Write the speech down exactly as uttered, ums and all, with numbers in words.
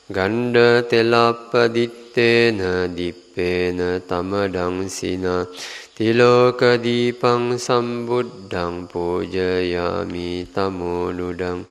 ගණ්ඩ තෙලප්පදිත්තේන දිප්පේන තමඩං සිනා තිලෝක දීපං සම්බුද්ධං පූජයාමි තමෝනුඩං